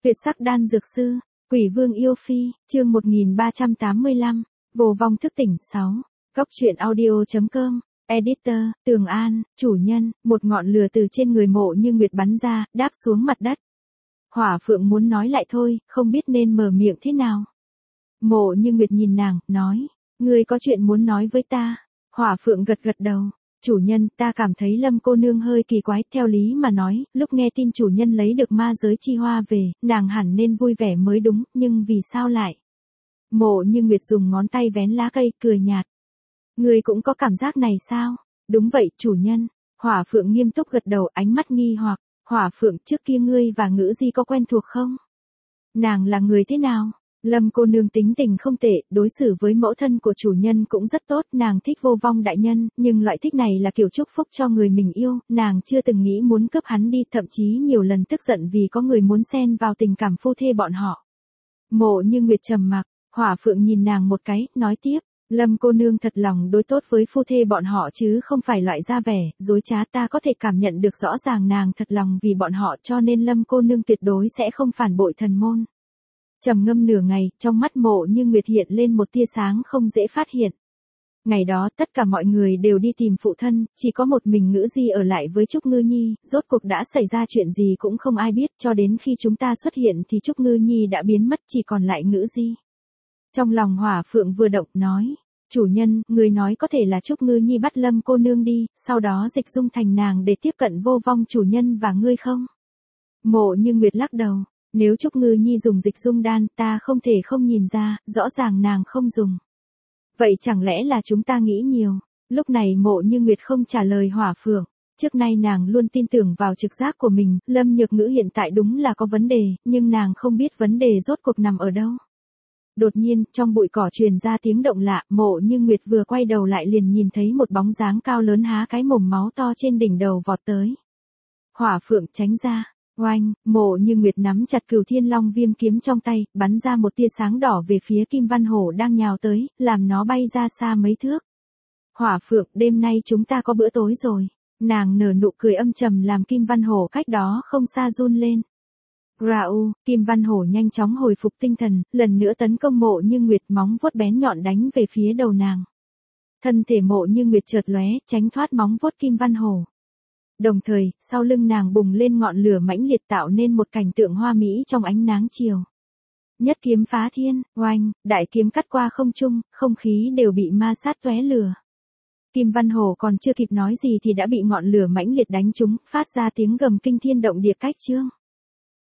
Tuyệt sắc đan dược sư, Quỷ Vương yêu phi, chương 1385, Vô vong thức tỉnh 6. Góc truyện audio.com, Editor, Tường An, chủ nhân, một ngọn lửa từ trên người Mộ Như Nguyệt bắn ra, đáp xuống mặt đất. Hỏa Phượng muốn nói lại thôi, không biết nên mở miệng thế nào. Mộ Như Nguyệt nhìn nàng, nói, ngươi có chuyện muốn nói với ta. Hỏa Phượng gật gật đầu. Chủ nhân, ta cảm thấy Lâm cô nương hơi kỳ quái, theo lý mà nói, lúc nghe tin chủ nhân lấy được ma giới chi hoa về, nàng hẳn nên vui vẻ mới đúng, nhưng vì sao lại? Mộ Như Nguyệt dùng ngón tay vén lá cây, cười nhạt. Ngươi cũng có cảm giác này sao? Đúng vậy, chủ nhân. Hỏa Phượng nghiêm túc gật đầu, ánh mắt nghi hoặc. Hỏa Phượng, trước kia ngươi và Ngữ Di có quen thuộc không? Nàng là người thế nào? Lâm cô nương tính tình không tệ, đối xử với mẫu thân của chủ nhân cũng rất tốt, nàng thích Vô Vong đại nhân, nhưng loại thích này là kiểu chúc phúc cho người mình yêu, nàng chưa từng nghĩ muốn cướp hắn đi, thậm chí nhiều lần tức giận vì có người muốn xen vào tình cảm phu thê bọn họ. Mộ Như Nguyệt trầm mặc, Hỏa Phượng nhìn nàng một cái, nói tiếp, Lâm cô nương thật lòng đối tốt với phu thê bọn họ chứ không phải loại ra vẻ, dối trá, ta có thể cảm nhận được rõ ràng nàng thật lòng vì bọn họ, cho nên Lâm cô nương tuyệt đối sẽ không phản bội thần môn. Trầm ngâm nửa ngày, trong mắt Mộ Như Nguyệt hiện lên một tia sáng không dễ phát hiện. Ngày đó tất cả mọi người đều đi tìm phụ thân, chỉ có một mình Ngữ Di ở lại với Trúc Ngư Nhi, rốt cuộc đã xảy ra chuyện gì cũng không ai biết, cho đến khi chúng ta xuất hiện thì Trúc Ngư Nhi đã biến mất, chỉ còn lại Ngữ Di. Trong lòng Hỏa Phượng vừa động, nói, chủ nhân, người nói có thể là Trúc Ngư Nhi bắt Lâm cô nương đi, sau đó dịch dung thành nàng để tiếp cận Vô Vong chủ nhân và ngươi không? Mộ Như Nguyệt lắc đầu. Nếu Trúc Ngư Nhi dùng dịch dung đan, ta không thể không nhìn ra, rõ ràng nàng không dùng. Vậy chẳng lẽ là chúng ta nghĩ nhiều? Lúc này Mộ Như Nguyệt không trả lời Hỏa Phượng. Trước nay nàng luôn tin tưởng vào trực giác của mình, Lâm Nhược Ngữ hiện tại đúng là có vấn đề, nhưng nàng không biết vấn đề rốt cuộc nằm ở đâu. Đột nhiên, trong bụi cỏ truyền ra tiếng động lạ, Mộ Như Nguyệt vừa quay đầu lại liền nhìn thấy một bóng dáng cao lớn há cái mồm máu to trên đỉnh đầu vọt tới. Hỏa Phượng tránh ra. Oanh, Mộ Như Nguyệt nắm chặt Cửu Thiên Long Viêm kiếm trong tay, bắn ra một tia sáng đỏ về phía Kim Văn Hổ đang nhào tới, làm nó bay ra xa mấy thước. Hỏa Phượng, đêm nay chúng ta có bữa tối rồi. Nàng nở nụ cười âm trầm làm Kim Văn Hổ cách đó không xa run lên. Rau, Kim Văn Hổ nhanh chóng hồi phục tinh thần, lần nữa tấn công Mộ Như Nguyệt, móng vuốt bén nhọn đánh về phía đầu nàng. Thân thể Mộ Như Nguyệt chợt lóe, tránh thoát móng vuốt Kim Văn Hổ. Đồng thời, sau lưng nàng bùng lên ngọn lửa mãnh liệt tạo nên một cảnh tượng hoa mỹ trong ánh nắng chiều. Nhất kiếm phá thiên, oanh, đại kiếm cắt qua không trung, không khí đều bị ma sát tóe lửa. Kim Văn Hổ còn chưa kịp nói gì thì đã bị ngọn lửa mãnh liệt đánh trúng, phát ra tiếng gầm kinh thiên động địa cách chương.